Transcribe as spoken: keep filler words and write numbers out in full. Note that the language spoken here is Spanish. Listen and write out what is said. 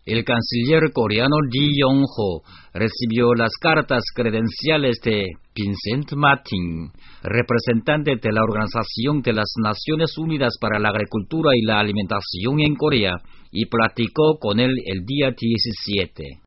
El canciller coreano Ri Yong-ho recibió las cartas credenciales de Vincent Martin, representante de la Organización de las Naciones Unidas para la Agricultura y la Alimentación en Corea, y platicó con él el día diecisiete.